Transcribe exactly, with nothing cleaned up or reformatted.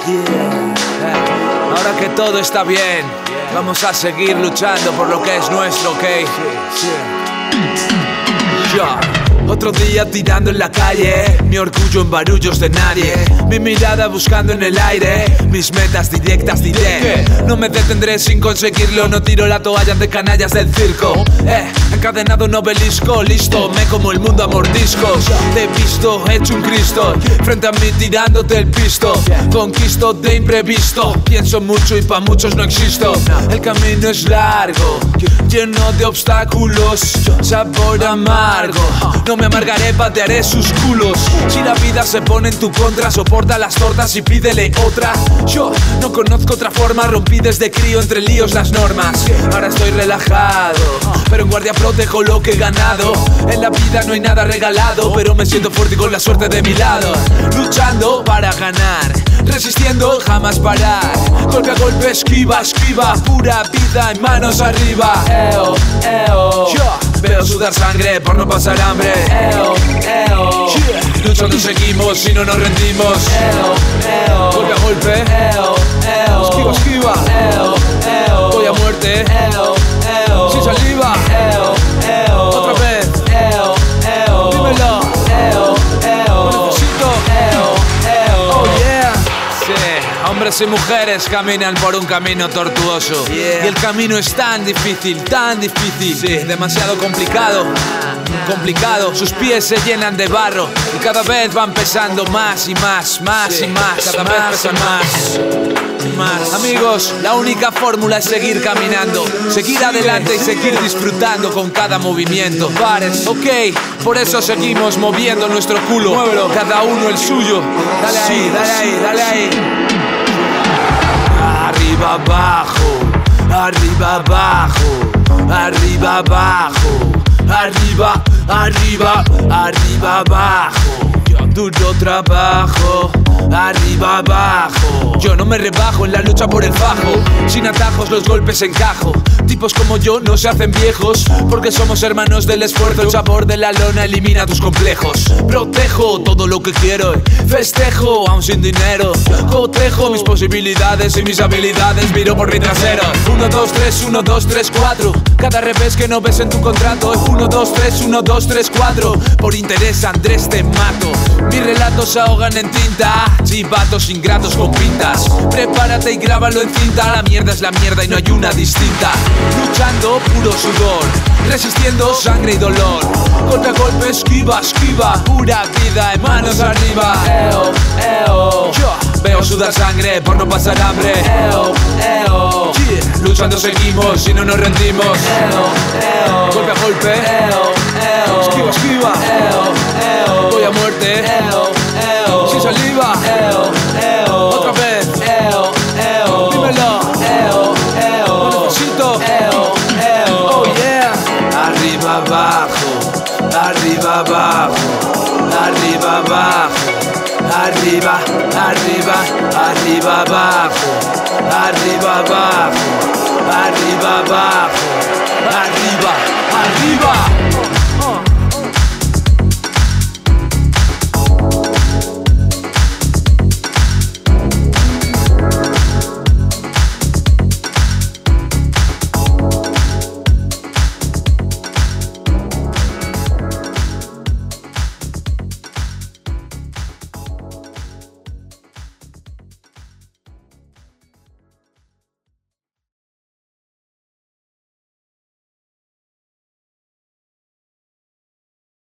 yeah. eh. Ahora que todo está bien, vamos a seguir luchando por lo que es nuestro, ¿ok? Yeah. Otro día tirando en la calle, mi orgullo en barullos de nadie, mi mirada buscando en el aire, mis metas directas diré. No me detendré sin conseguirlo, no tiro la toalla ante canallas del circo. Eh, encadenado un obelisco, listo, me como el mundo a mordiscos. Te he visto, hecho un Cristo, frente a mí tirándote el pisto. Conquisto de imprevisto, pienso mucho y pa' muchos no existo. El camino es largo, lleno de obstáculos, sabor amargo. No me amargaré, patearé sus culos. Si la vida se pone en tu contra, soporta las tortas y pídele otra. Yo no conozco otra forma, rompí desde crío entre líos las normas. Ahora estoy relajado, pero en guardia protejo lo que he ganado. En la vida no hay nada regalado, pero me siento fuerte y con la suerte de mi lado. Luchando para ganar, resistiendo jamás parar. Golpe a golpe, esquiva, esquiva, pura vida en manos arriba. Eo, eo. Yo veo sudar sangre por no pasar hambre. Eo, eo. Yeah. Luchando seguimos y no nos rendimos. Eo, eo. Golpe a golpe. Eo, eo. Esquiva, esquiva. Eo, eo. Voy a muerte. Eo, eo. Sin saliva. Eo, eo. Otra vez. Eo, eo. Dímelo. Eo, eo. Lo necesito. Eo, eo. Oh yeah. Sí. Hombres y mujeres caminan por un camino tortuoso, yeah. Y el camino es tan difícil, tan difícil, sí, demasiado complicado. Complicado, sus pies se llenan de barro y cada vez van pesando más y más, más sí, y más, cada más, vez pesan más y más. Amigos, la única fórmula es seguir caminando, seguir adelante y seguir disfrutando con cada movimiento. Pares, ok, por eso seguimos moviendo nuestro culo. Muévelo, cada uno el suyo. Dale ahí, sí, dale ahí, dale ahí. Arriba, abajo, arriba, abajo, arriba, abajo. Arriba, arriba, arriba, abajo. Duro trabajo, arriba, abajo. Yo no me rebajo en la lucha por el fajo. Sin atajos los golpes encajo. Tipos como yo no se hacen viejos, porque somos hermanos del esfuerzo. El sabor de la lona elimina tus complejos. Protejo todo lo que quiero, festejo aún sin dinero. Cotejo mis posibilidades y mis habilidades, miro por mi trasero. Uno, dos, tres, uno, dos, tres, cuatro. Cada revés que no ves en tu contrato es uno, dos, tres, uno, dos, tres, cuatro. Por interés Andrés te mato. Mis relatos se ahogan en tinta, chivatos ingratos con pintas. Prepárate y grábalo en cinta. La mierda es la mierda y no hay una distinta. Luchando puro sudor, resistiendo sangre y dolor. Golpe a golpe, esquiva, esquiva, pura vida en manos arriba. Eo, eo. Yo veo sudar sangre por no pasar hambre. Eo, eo. Yeah. Luchando seguimos y no nos rendimos. Eo, eo. Golpe a golpe. Eo, eo. Esquiva, esquiva. Eo, eo. Voy a muerte. Eo, eo. Sin saliva. Eo, eo. Otra vez. Eo, eo. Dímelo. Eo, eo. Lo necesito. Eo, eo. Oh yeah. Arriba, abajo. Arriba, abajo. Arriba, abajo. Arriba, arriba, arriba, abajo. Arriba, abajo. Arriba, abajo. Arriba, arriba.